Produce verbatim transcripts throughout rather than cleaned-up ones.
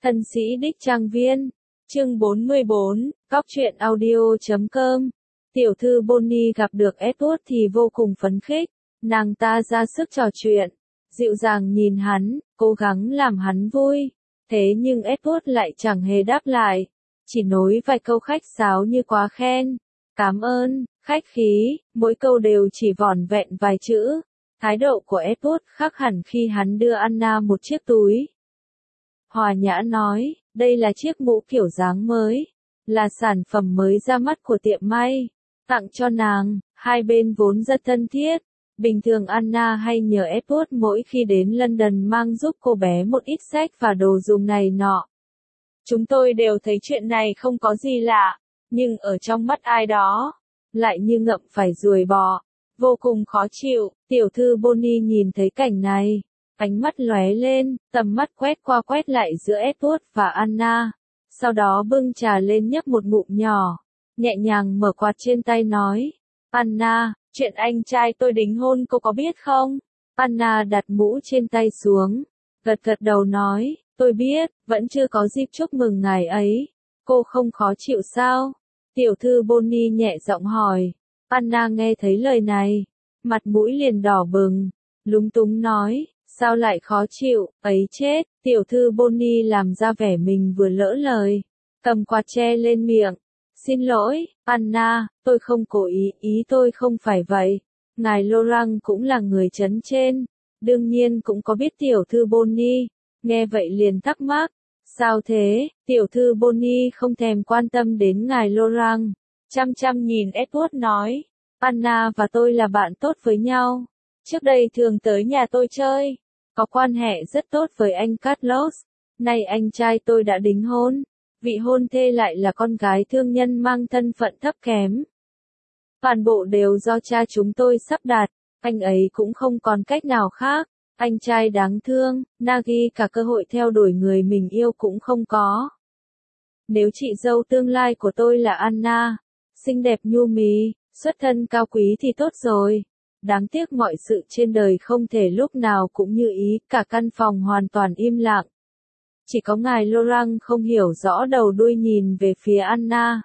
Thân sĩ đích trang viên. Chương bốn mươi bốn, Góc truyện audio chấm com. Tiểu thư Bonnie gặp được Edward thì vô cùng phấn khích, nàng ta ra sức trò chuyện, dịu dàng nhìn hắn, cố gắng làm hắn vui. Thế nhưng Edward lại chẳng hề đáp lại, chỉ nói vài câu khách sáo như quá khen, cảm ơn, khách khí, mỗi câu đều chỉ vỏn vẹn vài chữ. Thái độ của Edward khác hẳn khi hắn đưa Anna một chiếc túi. Hòa nhã nói, đây là chiếc mũ kiểu dáng mới, là sản phẩm mới ra mắt của tiệm may, tặng cho nàng. Hai bên vốn rất thân thiết. Bình thường Anna hay nhờ Edward mỗi khi đến London mang giúp cô bé một ít sách và đồ dùng này nọ. Chúng tôi đều thấy chuyện này không có gì lạ, nhưng ở trong mắt ai đó, lại như ngậm phải ruồi bò, vô cùng khó chịu. Tiểu thư Bonnie nhìn thấy cảnh này, ánh mắt lóe lên, tầm mắt quét qua quét lại giữa Edward và Anna, sau đó bưng trà lên nhấp một ngụm nhỏ, nhẹ nhàng mở quạt trên tay nói, Anna, chuyện anh trai tôi đính hôn cô có biết không? Anna đặt mũ trên tay xuống, gật gật đầu nói, tôi biết, vẫn chưa có dịp chúc mừng ngài ấy. Cô không khó chịu sao? Tiểu thư Bonnie nhẹ giọng hỏi. Anna nghe thấy lời này, mặt mũi liền đỏ bừng, lúng túng nói, sao lại khó chịu, ấy chết. Tiểu thư Bonnie làm ra vẻ mình vừa lỡ lời, cầm quạt che lên miệng. Xin lỗi, Anna, tôi không cố ý, ý tôi không phải vậy. Ngài Laurent cũng là người trấn trên, đương nhiên cũng có biết tiểu thư Bonnie. Nghe vậy liền thắc mắc, sao thế? Tiểu thư Bonnie không thèm quan tâm đến ngài Laurent, chăm chăm nhìn Edward nói, Anna và tôi là bạn tốt với nhau, trước đây thường tới nhà tôi chơi, có quan hệ rất tốt với anh Carlos. Nay anh trai tôi đã đính hôn, vị hôn thê lại là con gái thương nhân mang thân phận thấp kém. Toàn bộ đều do cha chúng tôi sắp đặt, anh ấy cũng không còn cách nào khác. Anh trai đáng thương, Nagi cả cơ hội theo đuổi người mình yêu cũng không có. Nếu chị dâu tương lai của tôi là Anna, xinh đẹp nhu mì, xuất thân cao quý thì tốt rồi. Đáng tiếc mọi sự trên đời không thể lúc nào cũng như ý, cả căn phòng hoàn toàn im lặng. Chỉ có ngài Laurent không hiểu rõ đầu đuôi nhìn về phía Anna.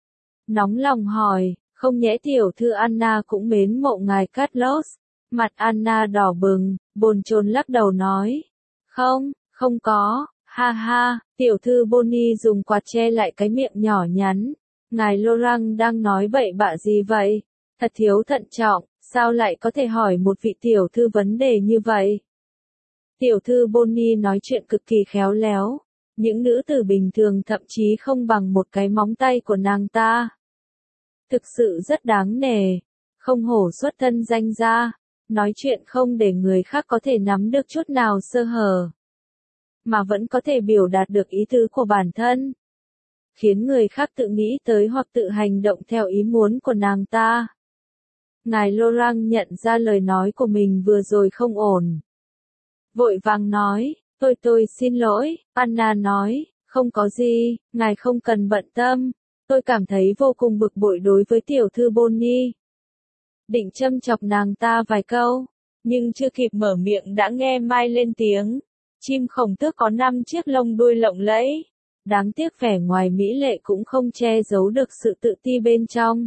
Nóng lòng hỏi, không nhẽ tiểu thư Anna cũng mến mộ ngài Carlos? Mặt Anna đỏ bừng, bồn chồn lắc đầu nói. Không, không có, ha ha. Tiểu thư Bonnie dùng quạt che lại cái miệng nhỏ nhắn. Ngài Laurent đang nói bậy bạ gì vậy? Thật thiếu thận trọng, sao lại có thể hỏi một vị tiểu thư vấn đề như vậy? Tiểu thư Bonnie nói chuyện cực kỳ khéo léo. Những nữ tử bình thường thậm chí không bằng một cái móng tay của nàng ta. Thực sự rất đáng nể, không hổ xuất thân danh gia. Nói chuyện không để người khác có thể nắm được chút nào sơ hở, mà vẫn có thể biểu đạt được ý tứ của bản thân, khiến người khác tự nghĩ tới hoặc tự hành động theo ý muốn của nàng ta. Ngài Laurent nhận ra lời nói của mình vừa rồi không ổn, vội vàng nói, tôi tôi xin lỗi. Anna nói, không có gì, ngài không cần bận tâm, tôi cảm thấy vô cùng bực bội đối với tiểu thư Bonnie. Định châm chọc nàng ta vài câu, nhưng chưa kịp mở miệng đã nghe Mai lên tiếng. Chim khổng tước có năm chiếc lông đuôi lộng lẫy. Đáng tiếc vẻ ngoài mỹ lệ cũng không che giấu được sự tự ti bên trong.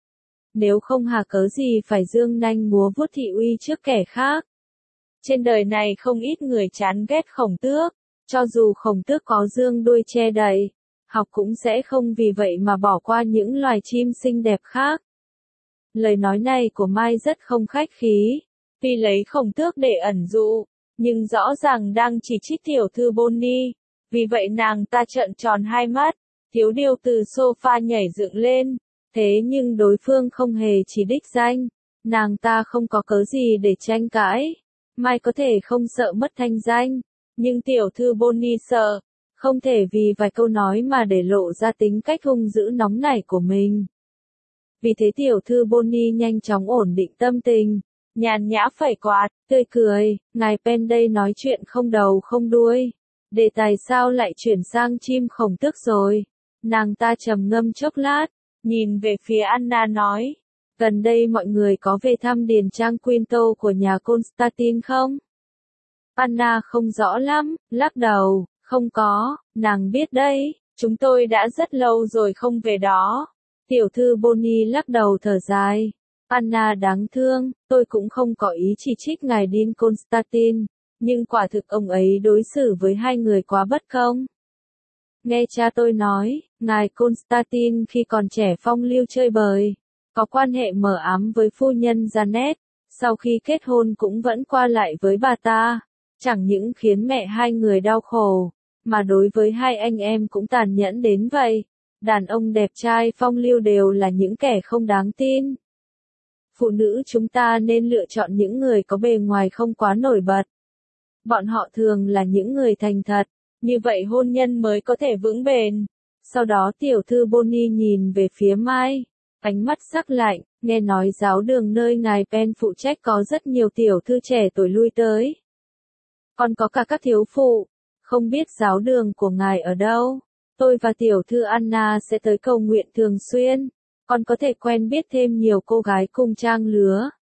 Nếu không hà cớ gì phải dương nanh múa vuốt thị uy trước kẻ khác. Trên đời này không ít người chán ghét khổng tước, cho dù khổng tước có dương đuôi che đậy, học cũng sẽ không vì vậy mà bỏ qua những loài chim xinh đẹp khác. Lời nói này của Mai rất không khách khí, tuy lấy khổng tước để ẩn dụ, nhưng rõ ràng đang chỉ trích tiểu thư Bonnie, vì vậy nàng ta trợn tròn hai mắt, thiếu điều từ sofa nhảy dựng lên, thế nhưng đối phương không hề chỉ đích danh, nàng ta không có cớ gì để tranh cãi. Mai có thể không sợ mất thanh danh, nhưng tiểu thư Bonnie sợ, không thể vì vài câu nói mà để lộ ra tính cách hung dữ nóng nảy của mình. Vì thế tiểu thư Bonnie nhanh chóng ổn định tâm tình, nhàn nhã phẩy quạt, tươi cười, ngài Pen đây nói chuyện không đầu không đuôi. Đề tài sao lại chuyển sang chim khổng tước rồi? Nàng ta trầm ngâm chốc lát, nhìn về phía Anna nói, gần đây mọi người có về thăm điền trang Quinto của nhà Constantine không? Anna không rõ lắm, lắc đầu, Không có, nàng biết đấy, chúng tôi đã rất lâu rồi không về đó. Tiểu thư Bonnie lắc đầu thở dài. Anna đáng thương, tôi cũng không có ý chỉ trích ngài Dean Constantine, nhưng quả thực ông ấy đối xử với hai người quá bất công. Nghe cha tôi nói, ngài Constantine khi còn trẻ phong lưu chơi bời, có quan hệ mờ ám với phu nhân Janet, sau khi kết hôn cũng vẫn qua lại với bà ta, chẳng những khiến mẹ hai người đau khổ, mà đối với hai anh em cũng tàn nhẫn đến vậy. Đàn ông đẹp trai phong lưu đều là những kẻ không đáng tin. Phụ nữ chúng ta nên lựa chọn những người có bề ngoài không quá nổi bật. Bọn họ thường là những người thành thật, như vậy hôn nhân mới có thể vững bền. Sau đó tiểu thư Bonnie nhìn về phía Mai, ánh mắt sắc lạnh, nghe nói giáo đường nơi ngài Penn phụ trách có rất nhiều tiểu thư trẻ tuổi lui tới. Còn có cả các thiếu phụ, không biết giáo đường của ngài ở đâu. Tôi và tiểu thư Anna sẽ tới cầu nguyện thường xuyên, còn có thể quen biết thêm nhiều cô gái cùng trang lứa.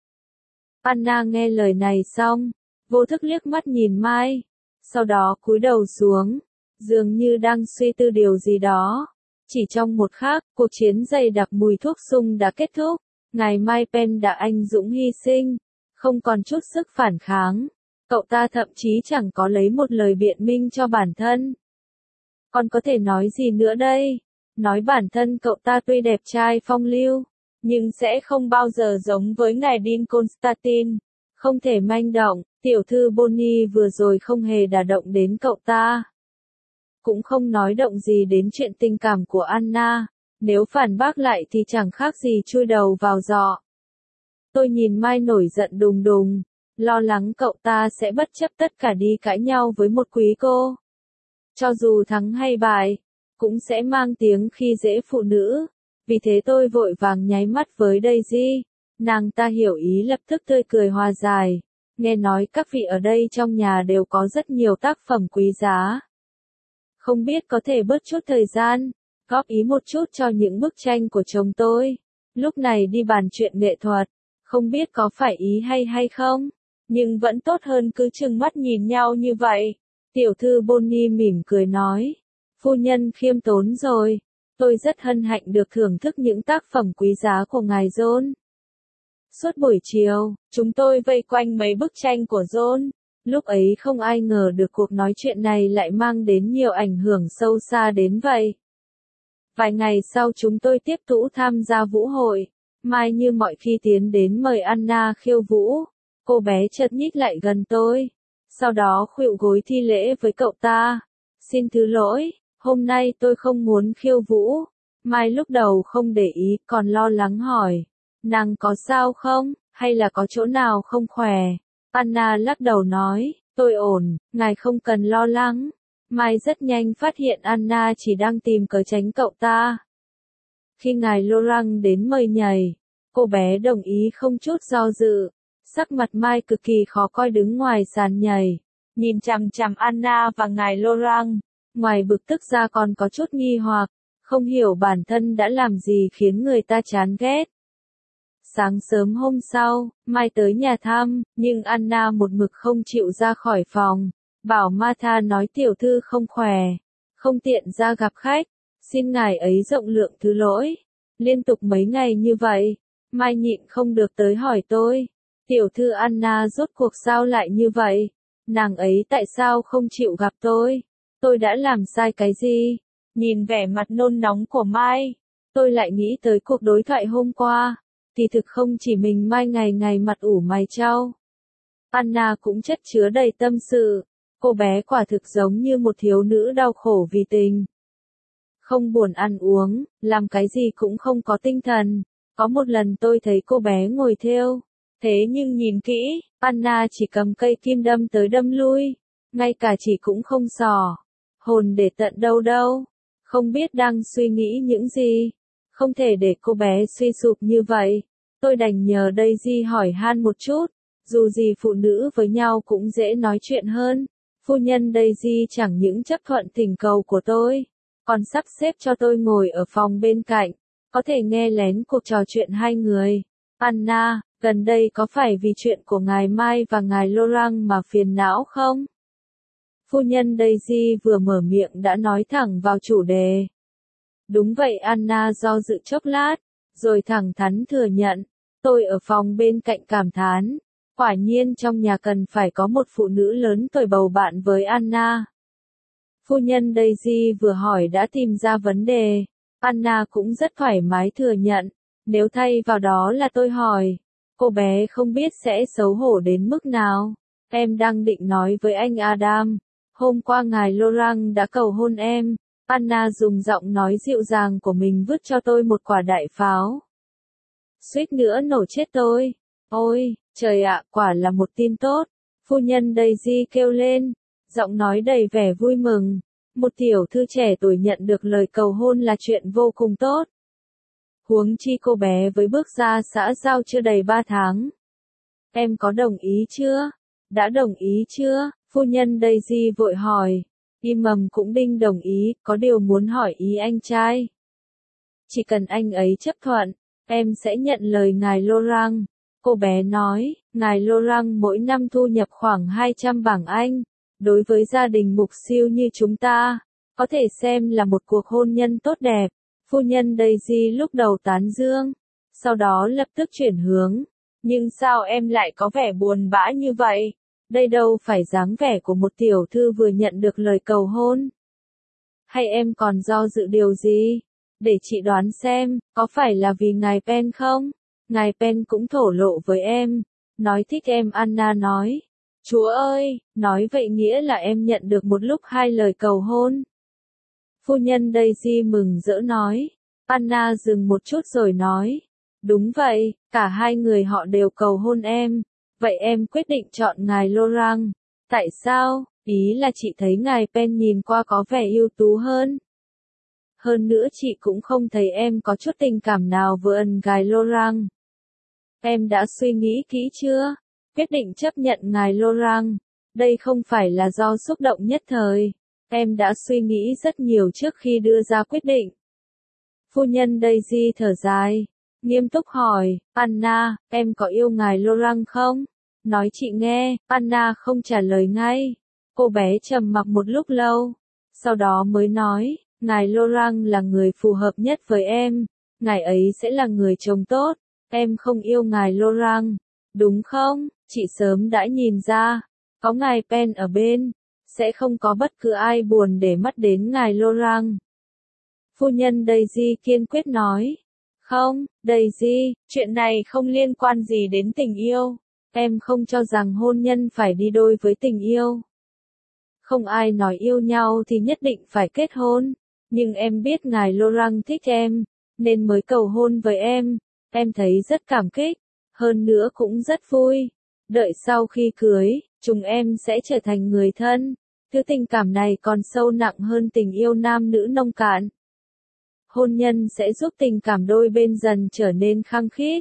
Anna nghe lời này xong, vô thức liếc mắt nhìn Mai, sau đó cúi đầu xuống, dường như đang suy tư điều gì đó. Chỉ trong một khắc, cuộc chiến dày đặc mùi thuốc súng đã kết thúc, ngài Mai Penn đã anh dũng hy sinh, không còn chút sức phản kháng. Cậu ta thậm chí chẳng có lấy một lời biện minh cho bản thân. Còn có thể nói gì nữa đây? Nói bản thân cậu ta tuy đẹp trai phong lưu, nhưng sẽ không bao giờ giống với ngài Dean Constantine. Không thể manh động, tiểu thư Bonnie vừa rồi không hề đả động đến cậu ta. Cũng không nói động gì đến chuyện tình cảm của Anna, nếu phản bác lại thì chẳng khác gì chui đầu vào giọ. Tôi nhìn Mai nổi giận đùng đùng, lo lắng cậu ta sẽ bất chấp tất cả đi cãi nhau với một quý cô. Cho dù thắng hay bại, cũng sẽ mang tiếng khi dễ phụ nữ. Vì thế tôi vội vàng nháy mắt với Daisy, nàng ta hiểu ý lập tức tươi cười hòa giải. Nghe nói các vị ở đây trong nhà đều có rất nhiều tác phẩm quý giá. Không biết có thể bớt chút thời gian, góp ý một chút cho những bức tranh của chồng tôi. Lúc này đi bàn chuyện nghệ thuật, không biết có phải ý hay hay không, nhưng vẫn tốt hơn cứ trừng mắt nhìn nhau như vậy. Tiểu thư Bonnie mỉm cười nói, phu nhân khiêm tốn rồi, tôi rất hân hạnh được thưởng thức những tác phẩm quý giá của ngài John. Suốt buổi chiều, chúng tôi vây quanh mấy bức tranh của John. Lúc ấy không ai ngờ được cuộc nói chuyện này lại mang đến nhiều ảnh hưởng sâu xa đến vậy. Vài ngày sau chúng tôi tiếp tục tham gia vũ hội. Mai như mọi khi tiến đến mời Anna khiêu vũ. Cô bé chợt nhích lại gần tôi. Sau đó khuỵu gối thi lễ với cậu ta. Xin thứ lỗi, hôm nay tôi không muốn khiêu vũ. Mai lúc đầu không để ý, còn lo lắng hỏi. Nàng có sao không, hay là có chỗ nào không khỏe? Anna lắc đầu nói, tôi ổn, ngài không cần lo lắng. Mai rất nhanh phát hiện Anna chỉ đang tìm cớ tránh cậu ta. Khi ngài Laurent đến mời nhảy, cô bé đồng ý không chút do dự. Sắc mặt Mai cực kỳ khó coi đứng ngoài sàn nhảy, nhìn chằm chằm Anna và ngài Laurent. Ngoài bực tức ra còn có chút nghi hoặc, không hiểu bản thân đã làm gì khiến người ta chán ghét. Sáng sớm hôm sau, Mai tới nhà thăm, nhưng Anna một mực không chịu ra khỏi phòng, bảo Martha nói tiểu thư không khỏe, không tiện ra gặp khách, xin ngài ấy rộng lượng thứ lỗi. Liên tục mấy ngày như vậy, Mai nhịn không được tới hỏi tôi, tiểu thư Anna rốt cuộc sao lại như vậy, nàng ấy tại sao không chịu gặp tôi, tôi đã làm sai cái gì? Nhìn vẻ mặt nôn nóng của Mai, tôi lại nghĩ tới cuộc đối thoại hôm qua. Thì thực không chỉ mình Mai ngày ngày mặt ủ mày trao. Anna cũng chất chứa đầy tâm sự. Cô bé quả thực giống như một thiếu nữ đau khổ vì tình. Không buồn ăn uống, làm cái gì cũng không có tinh thần. Có một lần tôi thấy cô bé ngồi thêu. Thế nhưng nhìn kỹ, Anna chỉ cầm cây kim đâm tới đâm lui. Ngay cả chỉ cũng không sò. Hồn để tận đâu đâu. Không biết đang suy nghĩ những gì. Không thể để cô bé suy sụp như vậy. Tôi đành nhờ Daisy hỏi han một chút. Dù gì phụ nữ với nhau cũng dễ nói chuyện hơn. Phu nhân Daisy chẳng những chấp thuận thỉnh cầu của tôi, còn sắp xếp cho tôi ngồi ở phòng bên cạnh, có thể nghe lén cuộc trò chuyện hai người. Anna, gần đây có phải vì chuyện của ngài Mai và ngài Laurent mà phiền não không? Phu nhân Daisy vừa mở miệng đã nói thẳng vào chủ đề. Đúng vậy, Anna do dự chốc lát, rồi thẳng thắn thừa nhận. Tôi ở phòng bên cạnh cảm thán. Quả nhiên trong nhà cần phải có một phụ nữ lớn tuổi bầu bạn với Anna. Phu nhân Daisy vừa hỏi đã tìm ra vấn đề. Anna cũng rất thoải mái thừa nhận. Nếu thay vào đó là tôi hỏi, cô bé không biết sẽ xấu hổ đến mức nào. Em đang định nói với anh Adam. Hôm qua ngài Laurent đã cầu hôn em. Anna dùng giọng nói dịu dàng của mình vứt cho tôi một quả đại pháo. Suýt nữa nổ chết tôi. Ôi, trời ạ, quả là một tin tốt. Phu nhân Daisy kêu lên, giọng nói đầy vẻ vui mừng. Một tiểu thư trẻ tuổi nhận được lời cầu hôn là chuyện vô cùng tốt. Huống chi cô bé với bước ra xã giao chưa đầy ba tháng. Em có đồng ý chưa? Đã đồng ý chưa? Phu nhân Daisy vội hỏi. Imam cũng đinh đồng ý, có điều muốn hỏi ý anh trai. Chỉ cần anh ấy chấp thuận, em sẽ nhận lời ngài Laurent. Cô bé nói, ngài Laurent mỗi năm thu nhập khoảng hai trăm bảng Anh. Đối với gia đình mục siêu như chúng ta, có thể xem là một cuộc hôn nhân tốt đẹp. Phu nhân Daisy lúc đầu tán dương, sau đó lập tức chuyển hướng. Nhưng sao em lại có vẻ buồn bã như vậy? Đây đâu phải dáng vẻ của một tiểu thư vừa nhận được lời cầu hôn. Hay em còn do dự điều gì? Để chị đoán xem, có phải là vì ngài Pen không? Ngài Pen cũng thổ lộ với em, nói thích em. Anna nói. Chúa ơi, nói vậy nghĩa là em nhận được một lúc hai lời cầu hôn. Phu nhân Daisy mừng rỡ nói. Anna dừng một chút rồi nói. Đúng vậy, cả hai người họ đều cầu hôn em. Vậy em quyết định chọn ngài Laurent. Tại sao? Ý là chị thấy ngài Pen nhìn qua có vẻ ưu tú hơn. Hơn nữa chị cũng không thấy em có chút tình cảm nào với ngài Laurent. Em đã suy nghĩ kỹ chưa? Quyết định chấp nhận ngài Laurent. Đây không phải là do xúc động nhất thời. Em đã suy nghĩ rất nhiều trước khi đưa ra quyết định. Phu nhân Daisy thở dài, nghiêm túc hỏi, Anna, em có yêu ngài Laurent không? Nói chị nghe. Anna không trả lời ngay. Cô bé trầm mặc một lúc lâu. Sau đó mới nói, ngài Laurent là người phù hợp nhất với em. Ngài ấy sẽ là người chồng tốt. Em không yêu ngài Laurent, đúng không? Chị sớm đã nhìn ra. Có ngài Pen ở bên, sẽ không có bất cứ ai buồn để mắt đến ngài Laurent. Phu nhân Daisy kiên quyết nói. Không, Daisy, chuyện này không liên quan gì đến tình yêu. Em không cho rằng hôn nhân phải đi đôi với tình yêu. Không ai nói yêu nhau thì nhất định phải kết hôn. Nhưng em biết ngài Laurent thích em, nên mới cầu hôn với em. Em thấy rất cảm kích, hơn nữa cũng rất vui. Đợi sau khi cưới, chúng em sẽ trở thành người thân. Thứ tình cảm này còn sâu nặng hơn tình yêu nam nữ nông cạn. Hôn nhân sẽ giúp tình cảm đôi bên dần trở nên khăng khít.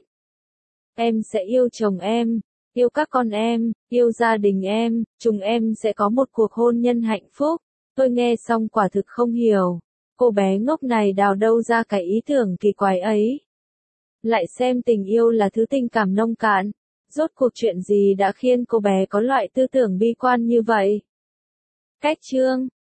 Em sẽ yêu chồng em, yêu các con em, yêu gia đình em, chúng em sẽ có một cuộc hôn nhân hạnh phúc. Tôi nghe xong quả thực không hiểu. Cô bé ngốc này đào đâu ra cái ý tưởng kỳ quái ấy. Lại xem tình yêu là thứ tình cảm nông cạn. Rốt cuộc chuyện gì đã khiến cô bé có loại tư tưởng bi quan như vậy? Cách chương